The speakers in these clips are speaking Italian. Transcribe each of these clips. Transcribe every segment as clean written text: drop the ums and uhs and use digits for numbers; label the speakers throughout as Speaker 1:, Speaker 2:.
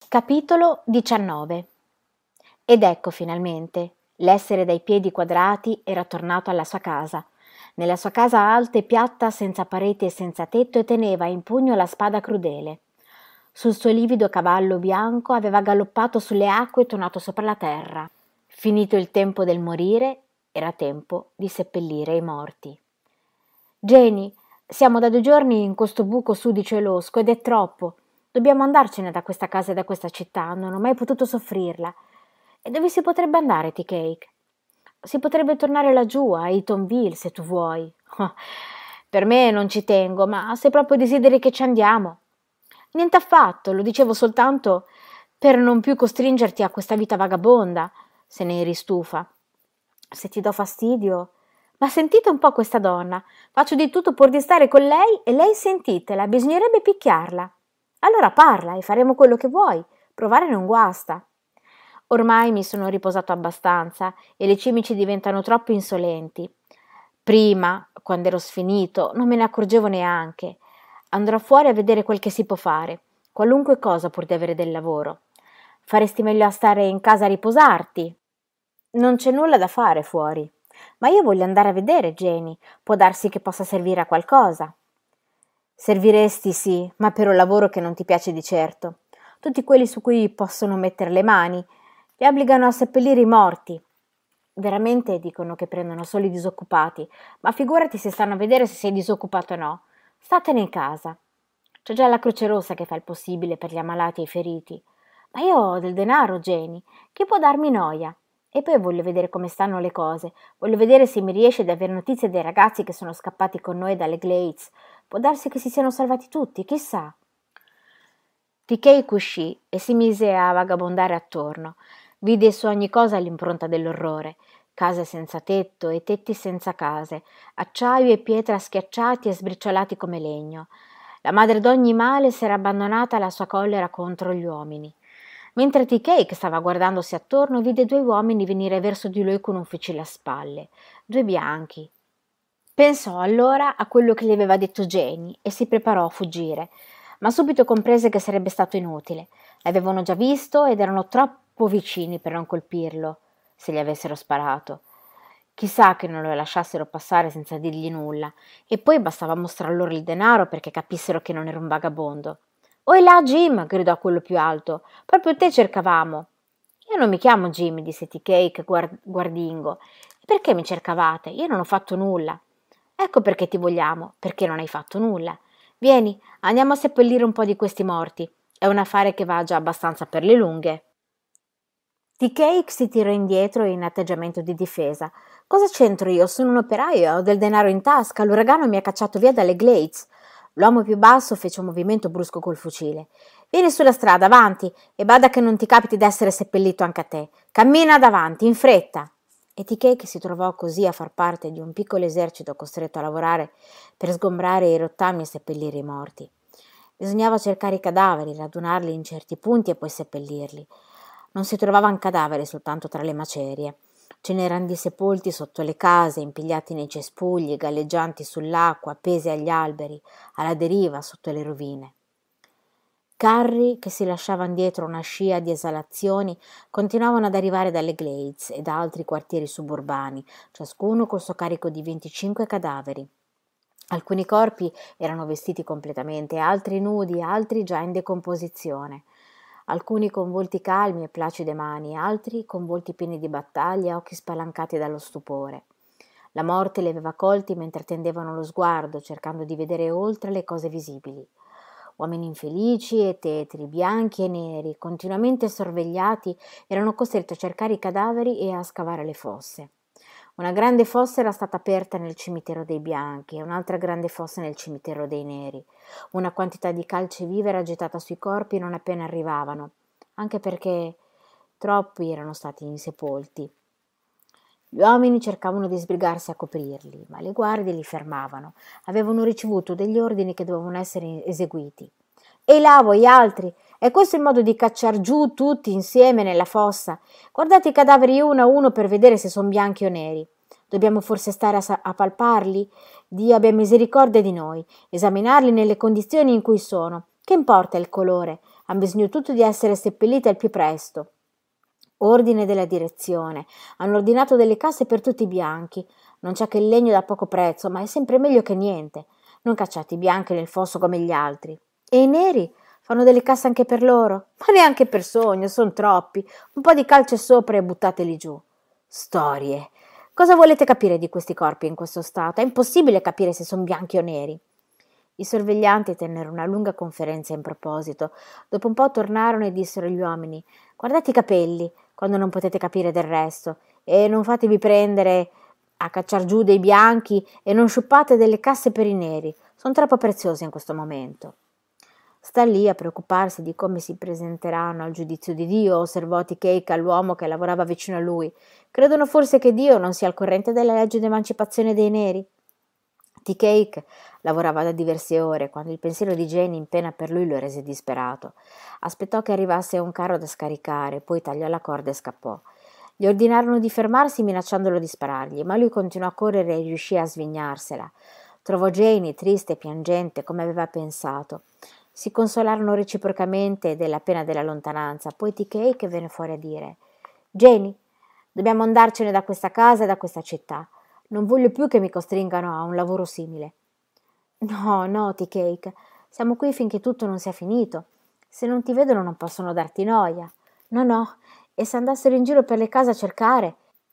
Speaker 1: Capitolo 19. Ed ecco finalmente, l'essere dai piedi quadrati era tornato alla sua casa. Nella sua casa alta e piatta, senza pareti e senza tetto, e teneva in pugno la spada crudele. Sul suo livido cavallo bianco aveva galoppato sulle acque e tornato sopra la terra. Finito il tempo del morire, era tempo di seppellire i morti. Jenny, siamo da 2 giorni in questo buco sudicio e losco ed è troppo. Dobbiamo andarcene da questa casa e da questa città, non ho mai potuto soffrirla. E dove si potrebbe andare, Tea-Cake? Si potrebbe tornare laggiù, a Eatonville, se tu vuoi. Oh, per me non ci tengo, ma se proprio desideri che ci andiamo. Niente affatto, lo dicevo soltanto per non più costringerti a questa vita vagabonda, se ne eri stufa. Se ti do fastidio... Ma sentite un po' questa donna. Faccio di tutto pur di stare con lei e lei sentitela, bisognerebbe picchiarla. Allora parla e faremo quello che vuoi. Provare non guasta. Ormai mi sono riposato abbastanza e le cimici diventano troppo insolenti. Prima, quando ero sfinito, non me ne accorgevo neanche. Andrò fuori a vedere quel che si può fare, qualunque cosa pur di avere del lavoro. Faresti meglio a stare in casa a riposarti. Non c'è nulla da fare fuori. Ma io voglio andare a vedere Jenny, può darsi che possa servire a qualcosa. Serviresti sì, ma per un lavoro che non ti piace di certo. Tutti quelli su cui possono mettere le mani li obbligano a seppellire i morti. Veramente dicono che prendono solo i disoccupati, ma figurati se stanno a vedere se sei disoccupato o no. Statene in casa. C'è già la Croce Rossa che fa il possibile per gli ammalati e i feriti. Ma io ho del denaro, Jenny, che può darmi noia. E poi voglio vedere come stanno le cose. Voglio vedere se mi riesce ad avere notizie dei ragazzi che sono scappati con noi dalle Glades. Può darsi che si siano salvati tutti, chissà. Tea-Cake uscì e si mise a vagabondare attorno. Vide su ogni cosa l'impronta dell'orrore. Case senza tetto e tetti senza case, acciaio e pietra schiacciati e sbriciolati come legno. La madre d'ogni male s'era abbandonata alla sua collera contro gli uomini. Mentre Tea-Cake stava guardandosi attorno, vide 2 uomini venire verso di lui con un fucile a spalle, 2 bianchi. Pensò allora a quello che gli aveva detto Jenny e si preparò a fuggire, ma subito comprese che sarebbe stato inutile. L'avevano già visto ed erano troppo vicini per non colpirlo, se gli avessero sparato. Chissà che non lo lasciassero passare senza dirgli nulla, e poi bastava mostrar loro il denaro perché capissero che non era un vagabondo. «Oi là, Jim!» gridò quello più alto. «Proprio te cercavamo!» «Io non mi chiamo Jim», disse Tea-Cake guardingo. «E perché mi cercavate? Io non ho fatto nulla». «Ecco perché ti vogliamo, perché non hai fatto nulla. Vieni, andiamo a seppellire un po' di questi morti. È un affare che va già abbastanza per le lunghe». Tea-Cake si tirò indietro in atteggiamento di difesa. «Cosa c'entro io? Sono un operaio, ho del denaro in tasca, l'uragano mi ha cacciato via dalle Glades». L'uomo più basso fece un movimento brusco col fucile. «Vieni sulla strada, avanti, e bada che non ti capiti d'essere seppellito anche a te. Cammina davanti, in fretta!» E Tea-Cake si trovò così a far parte di un piccolo esercito costretto a lavorare per sgombrare i rottami e seppellire i morti. Bisognava cercare i cadaveri, radunarli in certi punti e poi seppellirli. Non si trovavano cadaveri soltanto tra le macerie. Ce n'erano di sepolti sotto le case, impigliati nei cespugli, galleggianti sull'acqua, appesi agli alberi, alla deriva sotto le rovine. Carri che si lasciavano dietro una scia di esalazioni continuavano ad arrivare dalle Glades e da altri quartieri suburbani, ciascuno col suo carico di 25 cadaveri. Alcuni corpi erano vestiti completamente, altri nudi, altri già in decomposizione. Alcuni con volti calmi e placide mani, altri con volti pieni di battaglia, occhi spalancati dallo stupore. La morte li aveva colti mentre tendevano lo sguardo, cercando di vedere oltre le cose visibili. Uomini infelici e tetri, bianchi e neri, continuamente sorvegliati, erano costretti a cercare i cadaveri e a scavare le fosse. Una grande fossa era stata aperta nel cimitero dei bianchi e un'altra grande fossa nel cimitero dei neri. Una quantità di calce viva era gettata sui corpi non appena arrivavano, anche perché troppi erano stati insepolti. Gli uomini cercavano di sbrigarsi a coprirli, ma le guardie li fermavano. Avevano ricevuto degli ordini che dovevano essere eseguiti. «Ehi là, voi altri! È questo il modo di cacciar giù tutti insieme nella fossa? Guardate i cadaveri uno a uno per vedere se sono bianchi o neri. Dobbiamo forse stare a palparli? Dio abbia misericordia di noi, esaminarli nelle condizioni in cui sono. Che importa il colore? Han bisogno tutti di essere seppelliti al più presto. Ordine della direzione. Hanno ordinato delle casse per tutti i bianchi. Non c'è che il legno da poco prezzo, ma è sempre meglio che niente. Non cacciate i bianchi nel fosso come gli altri. E i neri? Fanno delle casse anche per loro? Ma neanche per sogno, son troppi. Un po' di calce sopra e buttateli giù. Storie. Cosa volete capire di questi corpi in questo stato? È impossibile capire se sono bianchi o neri. I sorveglianti tennero una lunga conferenza in proposito. Dopo un po' tornarono e dissero agli uomini: «Guardate i capelli, quando non potete capire del resto, e non fatevi prendere a cacciar giù dei bianchi e non sciuppate delle casse per i neri. Sono troppo preziosi in questo momento». «Sta lì a preoccuparsi di come si presenteranno al giudizio di Dio», osservò T-Cake all'uomo che lavorava vicino a lui. «Credono forse che Dio non sia al corrente della legge d'emancipazione dei neri?» T-Cake lavorava da diverse ore quando il pensiero di Jane in pena per lui lo rese disperato. Aspettò che arrivasse un carro da scaricare, poi tagliò la corda e scappò. Gli ordinarono di fermarsi minacciandolo di sparargli, ma lui continuò a correre e riuscì a svignarsela. Trovò Jane triste e piangente come aveva pensato. Si consolarono reciprocamente della pena della lontananza, poi T-Cake venne fuori a dire: «Jane, dobbiamo andarcene da questa casa e da questa città. Non voglio più che mi costringano a un lavoro simile». «No, no, T-Cake, siamo qui finché tutto non sia finito. Se non ti vedono non possono darti noia». «No, no, e se andassero in giro per le case a cercare?»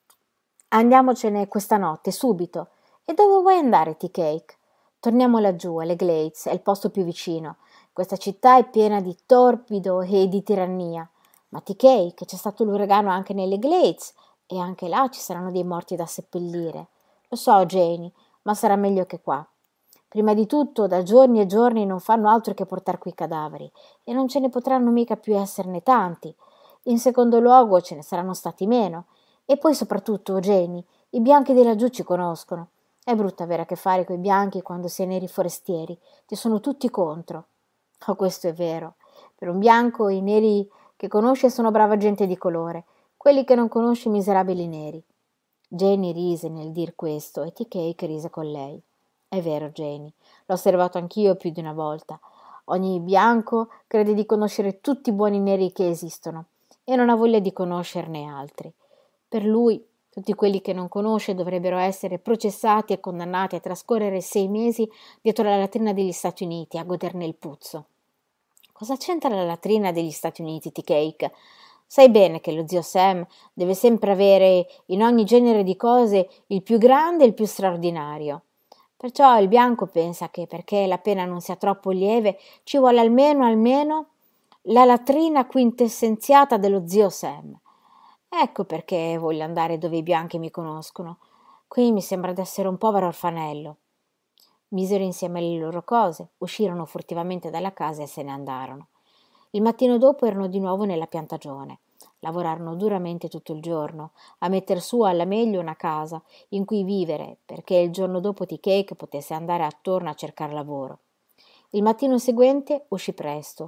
Speaker 1: «Andiamocene questa notte, subito». «E dove vuoi andare, T-Cake?» «Torniamo laggiù, alle Glades, è il posto più vicino. Questa città è piena di torbido e di tirannia». «Ma T-Cake, c'è stato l'uragano anche nelle Glades e anche là ci saranno dei morti da seppellire». «Lo so, Janie, ma sarà meglio che qua. Prima di tutto, da giorni e giorni non fanno altro che portar qui cadaveri e non ce ne potranno mica più esserne tanti. In secondo luogo ce ne saranno stati meno. E poi soprattutto, Janie, i bianchi di laggiù ci conoscono. È brutto avere a che fare coi bianchi quando si è neri forestieri. Ti sono tutti contro». «Oh, questo è vero. Per un bianco i neri che conosce sono brava gente di colore, quelli che non conosci miserabili neri». Janie rise nel dir questo e T-Cake rise con lei. «È vero, Janie, l'ho osservato anch'io più di una volta. Ogni bianco crede di conoscere tutti i buoni neri che esistono e non ha voglia di conoscerne altri. Per lui, tutti quelli che non conosce dovrebbero essere processati e condannati a trascorrere 6 mesi dietro la latrina degli Stati Uniti a goderne il puzzo». «Cosa c'entra la latrina degli Stati Uniti, T-Cake? Sai bene che lo zio Sam deve sempre avere in ogni genere di cose il più grande e il più straordinario. Perciò il bianco pensa che perché la pena non sia troppo lieve ci vuole almeno la latrina quintessenziata dello zio Sam. Ecco perché voglio andare dove i bianchi mi conoscono. Qui mi sembra d'essere un povero orfanello». Misero insieme le loro cose, uscirono furtivamente dalla casa e se ne andarono. Il mattino dopo erano di nuovo nella piantagione. Lavorarono duramente tutto il giorno a metter su alla meglio una casa in cui vivere, perché il giorno dopo T-Cake potesse andare attorno a cercare lavoro. Il mattino seguente uscì presto,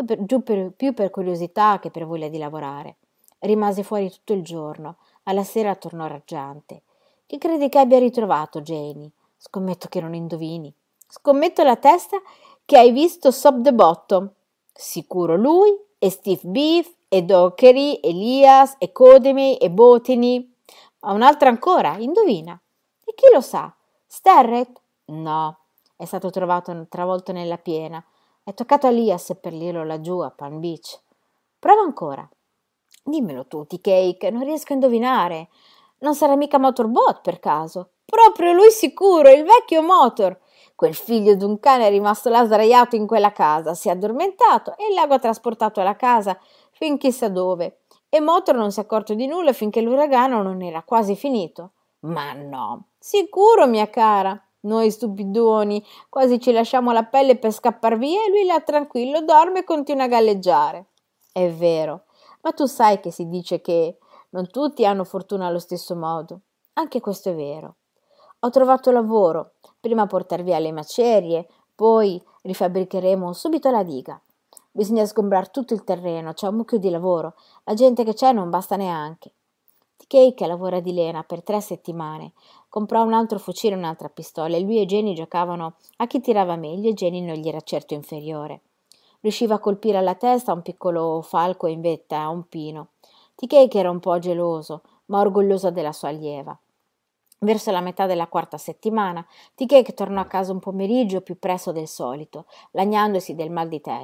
Speaker 1: più per curiosità che per voglia di lavorare. Rimase fuori tutto il giorno, alla sera tornò raggiante. «Chi credi che abbia ritrovato, Janie?» «Scommetto che non indovini». «Scommetto la testa che hai visto Sob the Bottom». «Sicuro lui, e Steve Beef, e Dockery, Elias, e Codemy, e Botany». «Ma un'altra ancora, indovina». «E chi lo sa? Sterret?» «No, è stato trovato travolto nella piena. È toccato a Lia a seppellirlo laggiù a Palm Beach». «Prova ancora». «Dimmelo tu, T-Cake, non riesco a indovinare. Non sarà mica Motorbot per caso?» «Proprio lui sicuro, il vecchio Motor. Quel figlio d'un cane è rimasto là sdraiato in quella casa, si è addormentato e il lago ha trasportato alla casa fin chissà dove. E Motor non si è accorto di nulla finché l'uragano non era quasi finito». «Ma no, sicuro, mia cara. Noi stupidoni quasi ci lasciamo la pelle per scappar via e lui là tranquillo dorme e continua a galleggiare». «È vero, ma tu sai che si dice che non tutti hanno fortuna allo stesso modo». «Anche questo è vero. Ho trovato lavoro, prima portar via le macerie, poi rifabbricheremo subito la diga. Bisogna sgombrar tutto il terreno, c'è un mucchio di lavoro, la gente che c'è non basta neanche». T-Cake lavora di lena per 3 settimane, comprò un altro fucile e un'altra pistola e lui e Jenny giocavano a chi tirava meglio e Jenny non gli era certo inferiore. Riusciva a colpire alla testa un piccolo falco in vetta a un pino. Tea-Cake era un po' geloso, ma orgoglioso della sua allieva. Verso la metà della quarta settimana, Tea-Cake tornò a casa un pomeriggio più presto del solito, lagnandosi del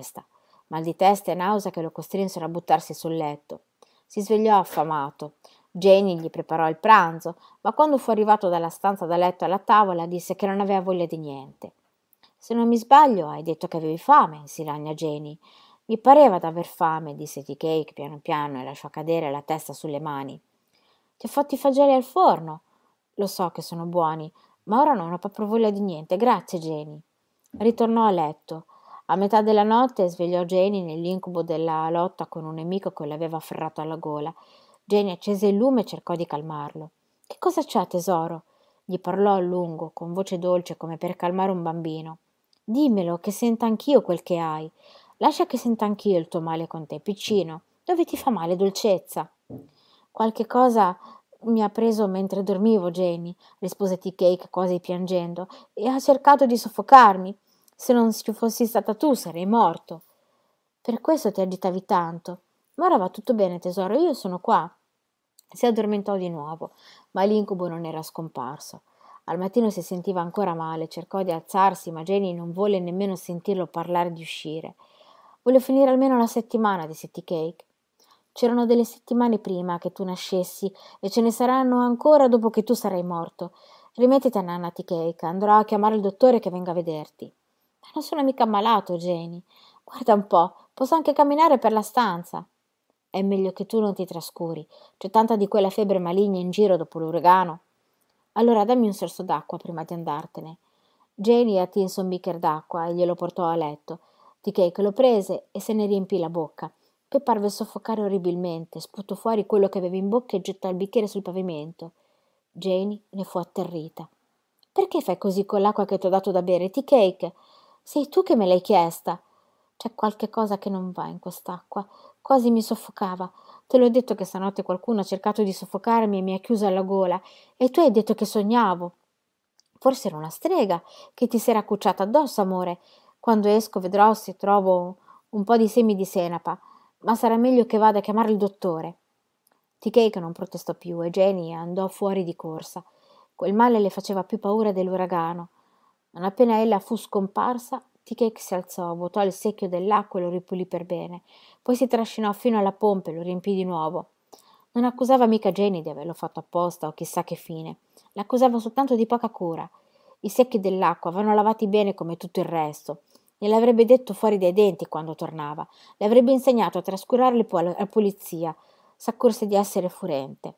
Speaker 1: mal di testa e nausea che lo costrinsero a buttarsi sul letto. Si svegliò affamato. Janie gli preparò il pranzo, ma quando fu arrivato dalla stanza da letto alla tavola disse che non aveva voglia di niente. «Se non mi sbaglio, hai detto che avevi fame», si lagna Janie. «Mi pareva d'aver fame», disse Tea-Cake piano piano e lasciò cadere la testa sulle mani. «Ti ho fatto i fagioli al forno. Lo so che sono buoni, ma ora non ho proprio voglia di niente. Grazie, Janie». Ritornò a letto. A metà della notte svegliò Janie nell'incubo della lotta con un nemico che l'aveva afferrato alla gola. Janie accese il lume e cercò di calmarlo. «Che cosa c'è, tesoro?» Gli parlò a lungo, con voce dolce come per calmare un bambino. «Dimmelo, che senta anch'io quel che hai. Lascia che senta anch'io il tuo male con te, piccino. Dove ti fa male, dolcezza?» «Qualche cosa mi ha preso mentre dormivo, Janie», rispose Tea-Cake quasi piangendo, «e ha cercato di soffocarmi. Se non ci fossi stata tu, sarei morto». «Per questo ti agitavi tanto. Ma ora va tutto bene, tesoro, io sono qua». Si addormentò di nuovo, ma l'incubo non era scomparso. Al mattino si sentiva ancora male, cercò di alzarsi, ma Janie non volle nemmeno sentirlo parlare di uscire. «Voglio finire almeno la settimana», disse Tea-Cake. «C'erano delle settimane prima che tu nascessi e ce ne saranno ancora dopo che tu sarai morto. Rimettiti a nanna, Tea-Cake, andrò a chiamare il dottore che venga a vederti». «Ma non sono mica ammalato, Janie. Guarda un po', posso anche camminare per la stanza». «È meglio che tu non ti trascuri. C'è tanta di quella febbre maligna in giro dopo l'uragano». «Allora dammi un sorso d'acqua prima di andartene». Janie attinse un bicchiere d'acqua e glielo portò a letto. Tea-Cake lo prese e se ne riempì la bocca. Poi parve soffocare orribilmente, sputò fuori quello che aveva in bocca e gettò il bicchiere sul pavimento. Janie ne fu atterrita. «Perché fai così con l'acqua che ti ho dato da bere, Tea-Cake? Sei tu che me l'hai chiesta». «C'è qualche cosa che non va in quest'acqua. Quasi mi soffocava. Te l'ho detto che stanotte qualcuno ha cercato di soffocarmi e mi ha chiuso alla gola. E tu hai detto che sognavo». «Forse era una strega che ti si era accucciata addosso, amore. Quando esco vedrò se trovo un po' di semi di senapa, ma sarà meglio che vada a chiamare il dottore». Tea-Cake non protestò più e Janie andò fuori di corsa. Quel male le faceva più paura dell'uragano. Non appena ella fu scomparsa, Tea-Cake si alzò, vuotò il secchio dell'acqua e lo ripulì per bene. Poi si trascinò fino alla pompa e lo riempì di nuovo. Non accusava mica Janie di averlo fatto apposta o chissà che fine. L'accusava soltanto di poca cura. I secchi dell'acqua vanno lavati bene come tutto il resto. Gliel'avrebbe detto fuori dai denti quando tornava. Le avrebbe insegnato a trascurarli alla pulizia. S'accorse di essere furente.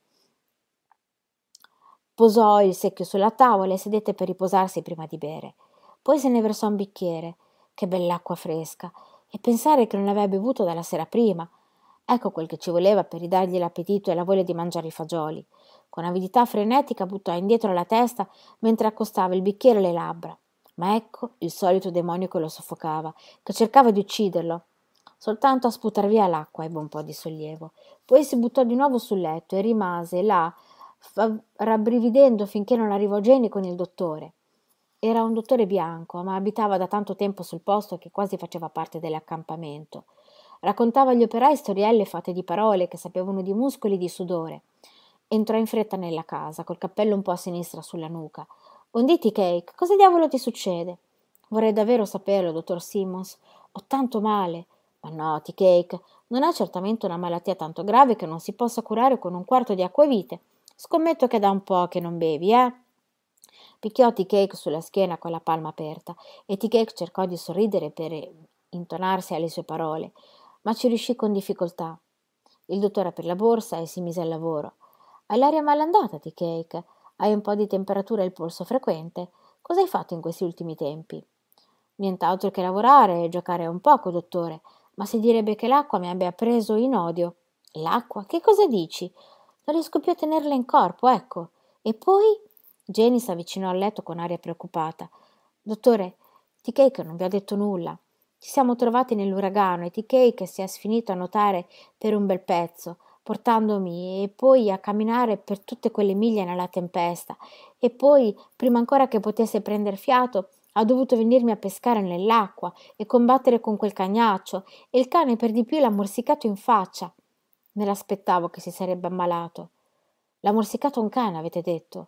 Speaker 1: Posò il secchio sulla tavola e sedette per riposarsi prima di bere. Poi se ne versò un bicchiere. Che bell'acqua fresca! E pensare che non aveva bevuto dalla sera prima. Ecco quel che ci voleva per ridargli l'appetito e la voglia di mangiare i fagioli. Con avidità frenetica buttò indietro la testa mentre accostava il bicchiere alle labbra. Ma ecco il solito demonio che lo soffocava, che cercava di ucciderlo. Soltanto a sputar via l'acqua ebbe un po' di sollievo. Poi si buttò di nuovo sul letto e rimase là, rabbrividendo finché non arrivò Janie con il dottore. Era un dottore bianco, ma abitava da tanto tempo sul posto che quasi faceva parte dell'accampamento. Raccontava agli operai storielle fatte di parole che sapevano di muscoli e di sudore. Entrò in fretta nella casa, col cappello un po' a sinistra sulla nuca. «Onditi, Cake, cosa diavolo ti succede?» «Vorrei davvero saperlo, dottor Simmons. Ho tanto male». «Ma no, Tea-Cake, non è certamente una malattia tanto grave che non si possa curare con un quarto di acquavite. Scommetto che da un po' che non bevi, eh?» Picchiò Tea-Cake sulla schiena con la palma aperta e Tea-Cake cercò di sorridere per intonarsi alle sue parole, ma ci riuscì con difficoltà. Il dottore aprì la borsa e si mise al lavoro. «Hai l'aria malandata, Tea-Cake. Hai un po' di temperatura e il polso frequente. Cosa hai fatto in questi ultimi tempi?» «Nient'altro che lavorare e giocare un poco, dottore, ma si direbbe che l'acqua mi abbia preso in odio». «L'acqua? Che cosa dici?» «Non riesco più a tenerla in corpo, ecco. E poi?» Janie s'avvicinò al letto con aria preoccupata. «Dottore, Tea-Cake non vi ha detto nulla. Ci siamo trovati nell'uragano e Tea-Cake si è sfinito a nuotare per un bel pezzo, portandomi e poi a camminare per tutte quelle miglia nella tempesta. E poi, prima ancora che potesse prender fiato, ha dovuto venirmi a pescare nell'acqua e combattere con quel cagnaccio, e il cane per di più l'ha morsicato in faccia. Me l'aspettavo che si sarebbe ammalato. L'ha morsicato un cane, avete detto?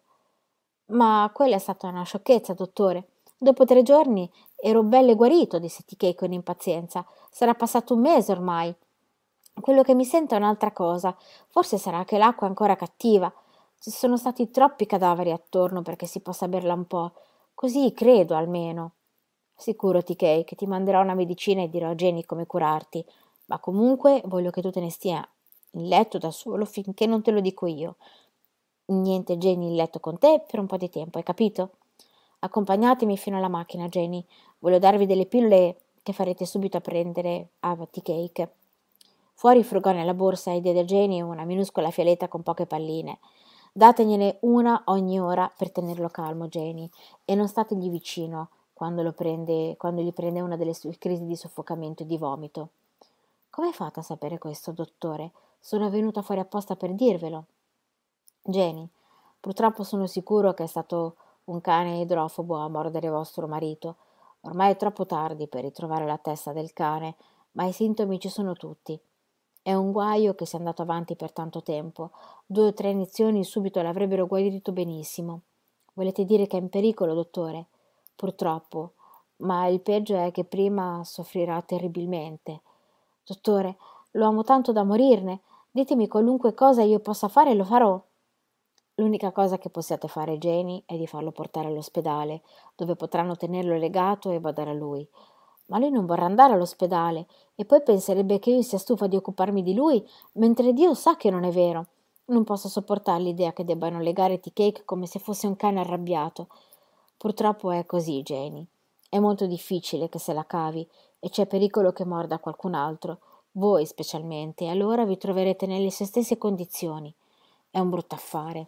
Speaker 1: Ma quella è stata una sciocchezza, dottore. Dopo 3 giorni ero bello e guarito, disse T.K. con impazienza. Sarà passato un mese ormai. Quello che mi sento è un'altra cosa. Forse sarà che l'acqua è ancora cattiva. Ci sono stati troppi cadaveri attorno perché si possa berla un po'. Così credo, almeno. Sicuro, T.K., che ti manderò una medicina e dirò a Jenny come curarti. Ma comunque voglio che tu te ne stia in letto da solo finché non te lo dico io. Niente Jenny in letto con te per un po' di tempo, hai capito? Accompagnatemi fino alla macchina, Jenny. Voglio darvi delle pillole che farete subito a prendere a Tea-Cake. Fuori frugò nella borsa e diede a Jenny una minuscola fialetta con poche palline. Dategliene una ogni ora per tenerlo calmo, Jenny, e non stategli vicino quando gli prende una delle sue crisi di soffocamento e di vomito. Come fate a sapere questo, dottore? Sono venuta fuori apposta per dirvelo. Jenny, purtroppo sono sicuro che è stato un cane idrofobo a mordere vostro marito. Ormai è troppo tardi per ritrovare la testa del cane, ma i sintomi ci sono tutti. È un guaio che sia andato avanti per tanto tempo. 2 o 3 iniezioni subito l'avrebbero guarito benissimo. Volete dire che è in pericolo, dottore? Purtroppo, ma il peggio è che prima soffrirà terribilmente. Dottore, lo amo tanto da morirne. Ditemi qualunque cosa io possa fare, lo farò. L'unica cosa che possiate fare, Jenny, è di farlo portare all'ospedale, dove potranno tenerlo legato e badare a lui. Ma lui non vorrà andare all'ospedale e poi penserebbe che io sia stufa di occuparmi di lui, mentre Dio sa che non è vero. Non posso sopportare l'idea che debbano legare Tea-Cake come se fosse un cane arrabbiato. Purtroppo è così, Jenny. È molto difficile che se la cavi e c'è pericolo che morda qualcun altro, voi specialmente, e allora vi troverete nelle sue stesse condizioni. È un brutto affare.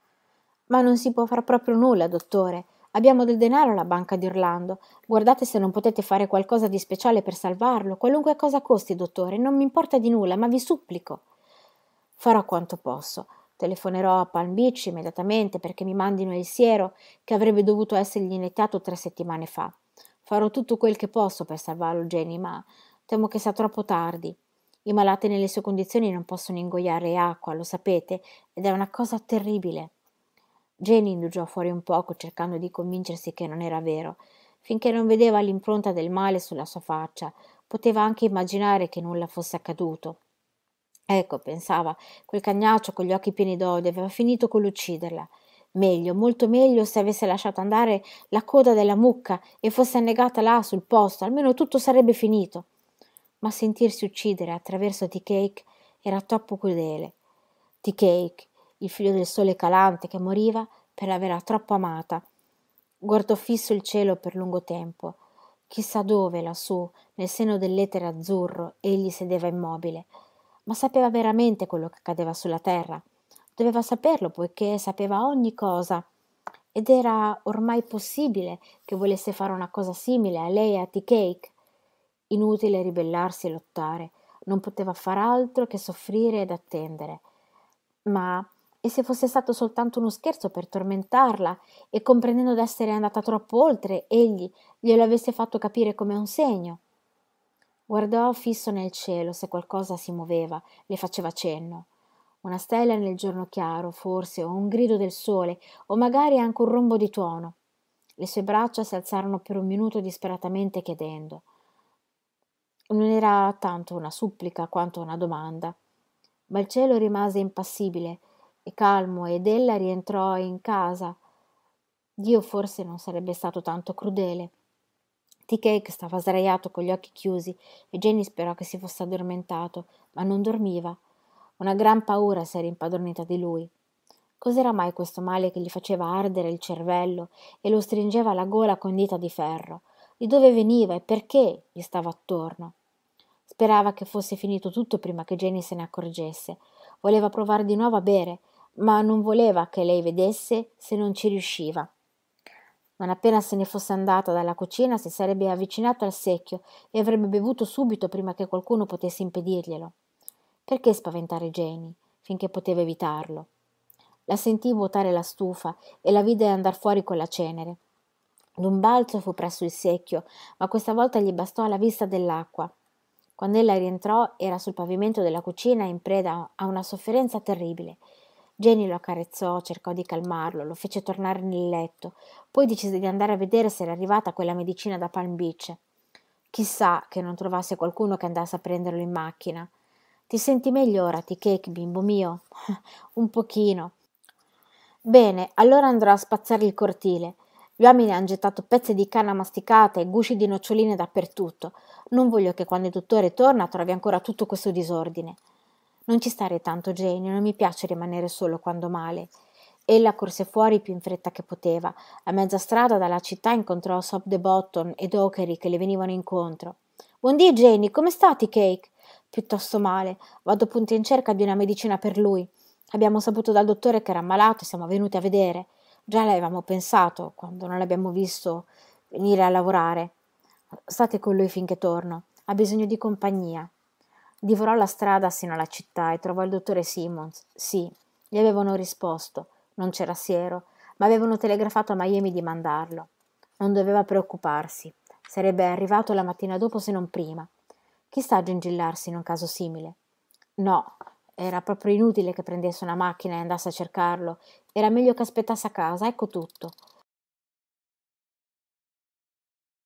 Speaker 1: Ma non si può far proprio nulla, dottore. Abbiamo del denaro alla banca di Orlando. Guardate se non potete fare qualcosa di speciale per salvarlo, qualunque cosa costi, dottore. Non mi importa di nulla, ma vi supplico. Farò quanto posso. Telefonerò a Palm Beach immediatamente perché mi mandino il siero che avrebbe dovuto essergli iniettato 3 settimane fa. Farò tutto quel che posso per salvarlo, Jenny, ma temo che sia troppo tardi. I malati nelle sue condizioni non possono ingoiare acqua, lo sapete, ed è una cosa terribile. Jenny indugiò fuori un poco, cercando di convincersi che non era vero. Finché non vedeva l'impronta del male sulla sua faccia, poteva anche immaginare che nulla fosse accaduto. Ecco, pensava, quel cagnaccio con gli occhi pieni d'odio aveva finito con l'ucciderla. Meglio, molto meglio se avesse lasciato andare la coda della mucca e fosse annegata là sul posto, almeno tutto sarebbe finito. Ma sentirsi uccidere attraverso Tea-Cake era troppo crudele. Tea-Cake, il figlio del sole calante che moriva per averla troppo amata. Guardò fisso il cielo per lungo tempo. Chissà dove, lassù, nel seno dell'etere azzurro, egli sedeva immobile. Ma sapeva veramente quello che accadeva sulla terra. Doveva saperlo, poiché sapeva ogni cosa. Ed era ormai possibile che volesse fare una cosa simile a lei e a Tea-Cake. Inutile ribellarsi e lottare. Non poteva far altro che soffrire ed attendere. Ma e se fosse stato soltanto uno scherzo per tormentarla e comprendendo d'essere andata troppo oltre, egli glielo avesse fatto capire come un segno? Guardò fisso nel cielo se qualcosa si muoveva, le faceva cenno. Una stella nel giorno chiaro, forse, o un grido del sole, o magari anche un rombo di tuono. Le sue braccia si alzarono per un minuto disperatamente chiedendo. Non era tanto una supplica quanto una domanda. Ma il cielo rimase impassibile e calmo ed ella rientrò in casa. Dio forse non sarebbe stato tanto crudele. Tea-Cake stava sdraiato con gli occhi chiusi e Jenny sperò che si fosse addormentato, ma non dormiva. Una gran paura si era impadronita di lui. Cos'era mai questo male che gli faceva ardere il cervello e lo stringeva alla gola con dita di ferro? Di dove veniva e perché gli stava attorno? Sperava che fosse finito tutto prima che Jenny se ne accorgesse. Voleva provare di nuovo a bere, ma non voleva che lei vedesse se non ci riusciva. Non appena se ne fosse andata dalla cucina si sarebbe avvicinato al secchio e avrebbe bevuto subito prima che qualcuno potesse impedirglielo. Perché spaventare Jenny, finché poteva evitarlo? La sentì vuotare la stufa e la vide andar fuori con la cenere. D'un balzo fu presso il secchio, ma questa volta gli bastò la vista dell'acqua. Quando ella rientrò era sul pavimento della cucina in preda a una sofferenza terribile. Jenny lo accarezzò, cercò di calmarlo, lo fece tornare nel letto, poi decise di andare a vedere se era arrivata quella medicina da Palm Beach. Chissà che non trovasse qualcuno che andasse a prenderlo in macchina. Ti senti meglio ora, Tea-Cake, bimbo mio? Un pochino. Bene, allora andrò a spazzare il cortile. Gli uomini han gettato pezzi di canna masticata e gusci di noccioline dappertutto. Non voglio che quando il dottore torna trovi ancora tutto questo disordine. Non ci stare tanto, Jane, non mi piace rimanere solo quando male. Ella corse fuori più in fretta che poteva. A mezza strada dalla città incontrò Sop the Bottom e Dockery che le venivano incontro. Buondì, Jenny, come stati, Cake? Piuttosto male. Vado appunto in cerca di una medicina per lui. Abbiamo saputo dal dottore che era ammalato e siamo venuti a vedere. Già l'avevamo pensato quando non l'abbiamo visto venire a lavorare. State con lui finché torno. Ha bisogno di compagnia. Divorò la strada sino alla città e trovò il dottore Simmons. Sì, gli avevano risposto. Non c'era siero, ma avevano telegrafato a Miami di mandarlo. Non doveva preoccuparsi. Sarebbe arrivato la mattina dopo se non prima. Chi sta a gingillarsi in un caso simile? No, era proprio inutile che prendesse una macchina e andasse a cercarlo. Era meglio che aspettasse a casa, ecco tutto.